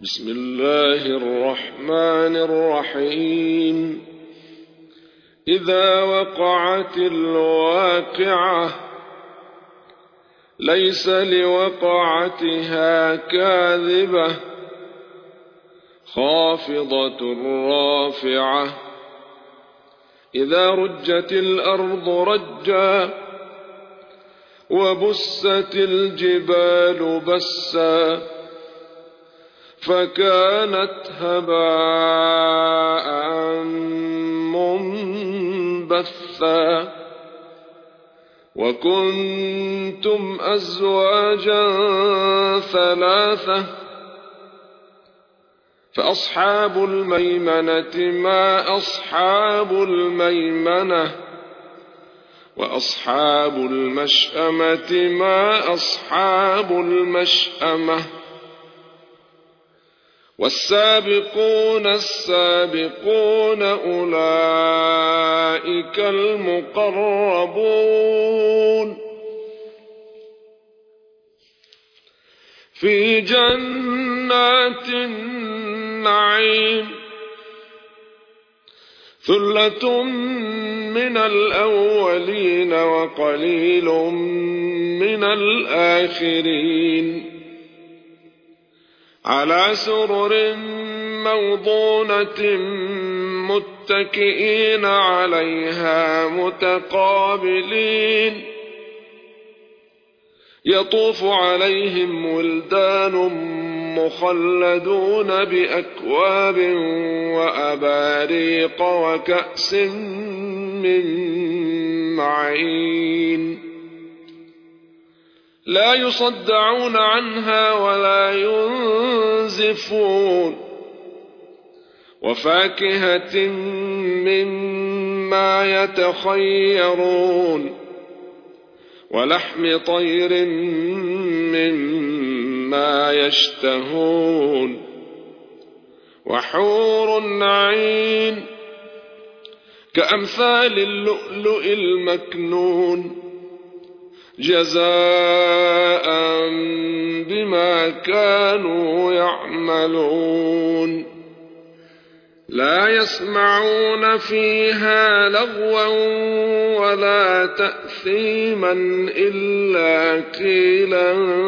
بسم الله الرحمن الرحيم. إذا وقعت الواقعة ليس لوقعتها كاذبة خافضة رافعة إذا رجت الأرض رجا وبست الجبال بسا فكانت هباء منبثا وكنتم أزواجا ثلاثة فأصحاب الميمنة ما أصحاب الميمنة وأصحاب المشأمة ما أصحاب المشأمة والسابقون السابقون أولئك المقربون في جنات النعيم ثلة من الأولين وقليل من الآخرين على سرر موضونة متكئين عليها متقابلين يطوف عليهم ولدان مخلدون بأكواب وأباريق وكأس من معين لا يصدعون عنها ولا ينزفون وفاكهة مما يتخيرون ولحم طير مما يشتهون وحور عين كأمثال اللؤلؤ المكنون جزاء بما كانوا يعملون لا يسمعون فيها لغوا ولا تأثيما إلا قيلا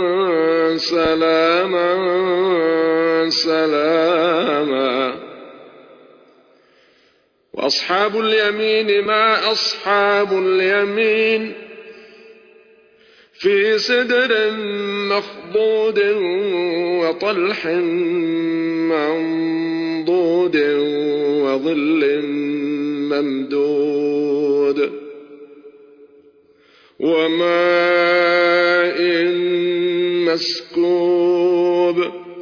سلاما سلاما وأصحاب اليمين ما أصحاب اليمين في سدر مخضود وطلح منضود وظل ممدود وماء مسكوب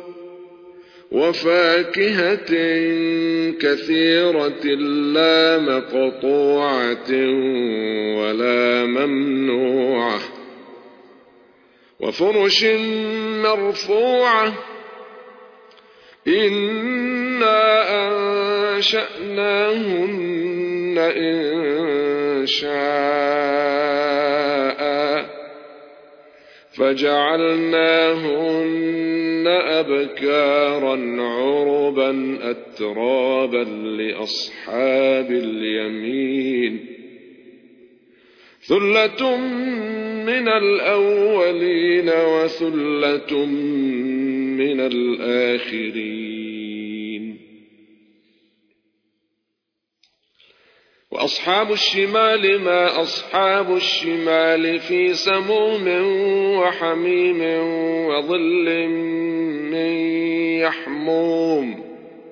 وفاكهة كثيرة لا مقطوعة ولا ممنوعة وفرش مرفوعة إنا أنشأناهن إنشاء فجعلناهن أبكارا عربا أترابا لأصحاب اليمين ثلة من الأولين وثلة من الآخرين وأصحاب الشمال ما أصحاب الشمال في سموم وحميم وظل من يحموم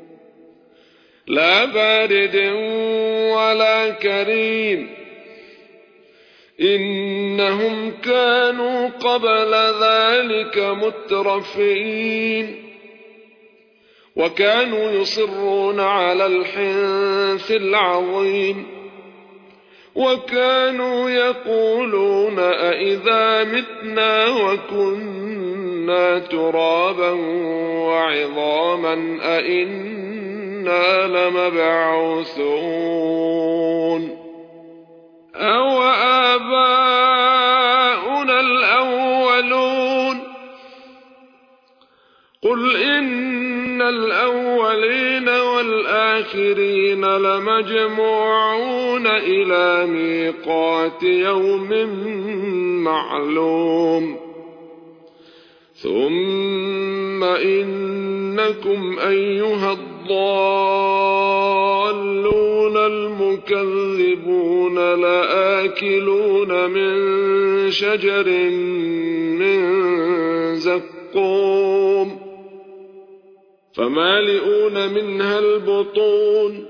لا بارد ولا كريم إنهم كانوا قبل ذلك مترفين وكانوا يصرون على الحنث العظيم وكانوا يقولون أئذا متنا وكنا ترابا وعظاما أئنا لمبعوثون أو آباؤنا الأولون قل إن الأولين والآخرين لمجموعون إلى ميقات يوم معلوم ثم إنكم أيها الضالون المكذبون لآكلون من شجر من زقوم فمالئون منها البطون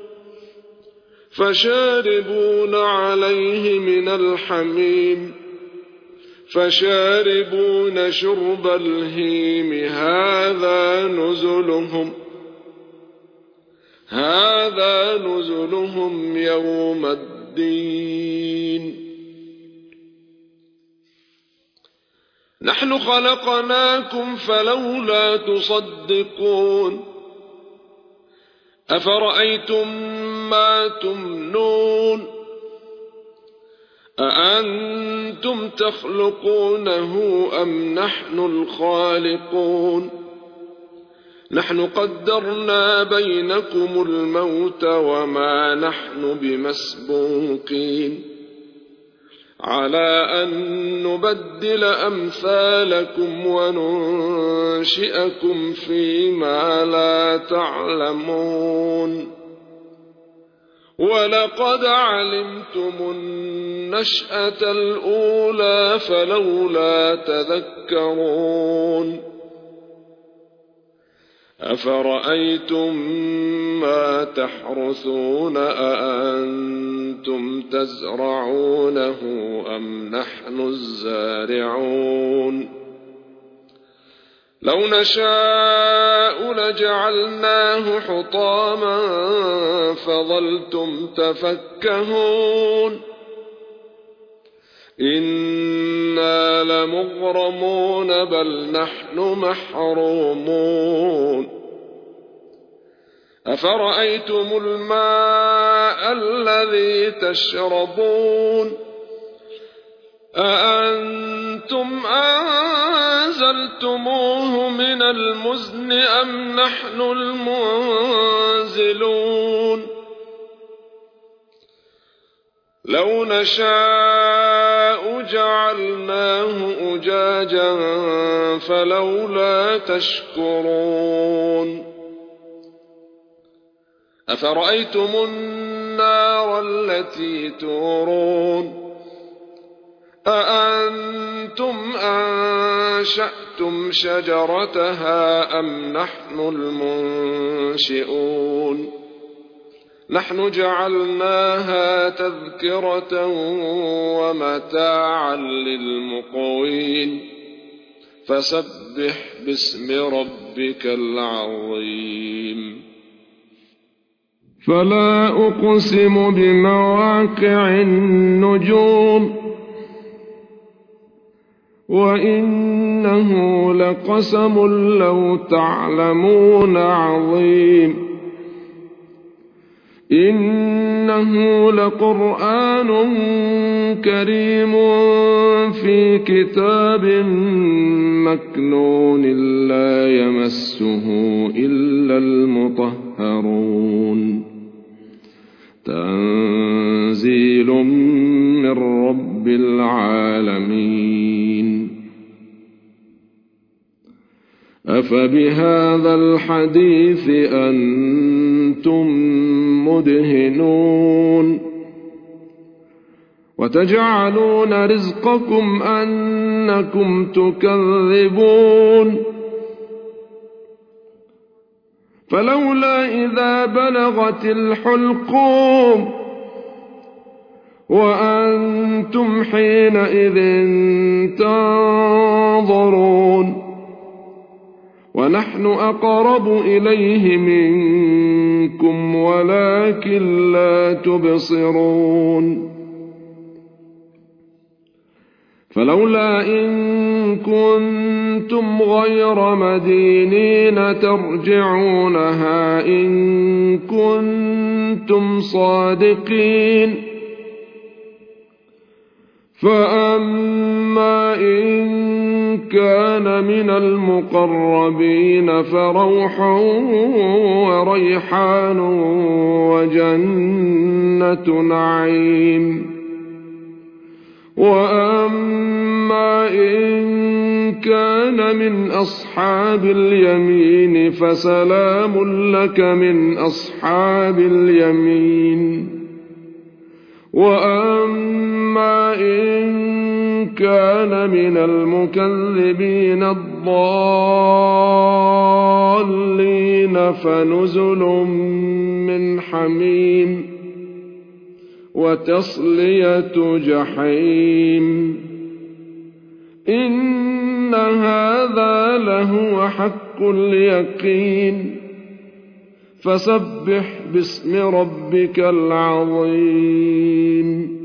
فشاربون عليه من الحميم فشاربون شرب الهيم هذا نزلهم يوم الدين نحن خلقناكم فلولا تصدقون أفرأيتم ما تمنون أأنتم تخلقونه أم نحن الخالقون نحن قدرنا بينكم الموت وما نحن بمسبوقين على أن نبدل أمثالكم وننشئكم فيما لا تعلمون ولقد علمتم النشأة الأولى فلولا تذكرون أفرأيتم ما تحرثون أأنتم تزرعونه أم نحن الزارعون لو نشاء لجعلناه حطاما فظلتم تفكهون إنا لمغرمون بل نحن محرومون أفرأيتم الماء الذي تشربون أأنتم أنزلتموه من المزن أم نحن المنزلون لو نشاء جعلناه أجاجا فلولا تشكرون أفرأيتم النار التي تورون أأنتم أنشأتم شجرتها أم نحن المنشئون نحن جعلناها تذكرة ومتاعا للمقوين فسبح باسم ربك العظيم فلا أقسم بمواقع النجوم وإنه لقسم لو تعلمون عظيم إنه لقرآن كريم في كتاب مكنون لا يمسه إلا المطهرون تنزيل من رب العالمين أفبهذا الحديث أنتم مدهنون وتجعلون رزقكم أنكم تكذبون فلولا إذا بلغت الحلقوم وأنتم حينئذ تنظرون ونحن أقرب إليه منكم ولكن لا تبصرون فلولا إن كنتم غير مدينين ترجعونها إن كنتم صادقين فأما إن كان من المقربين فروح وريحان وجنة نعيم. وأما إن كان من أصحاب اليمين فسلام لك من أصحاب اليمين. وأما إن كان من المكذبين الضالين فنزل من حميم وتصلية جحيم. إن هذا لهو حق اليقين. فسبح باسم ربك العظيم.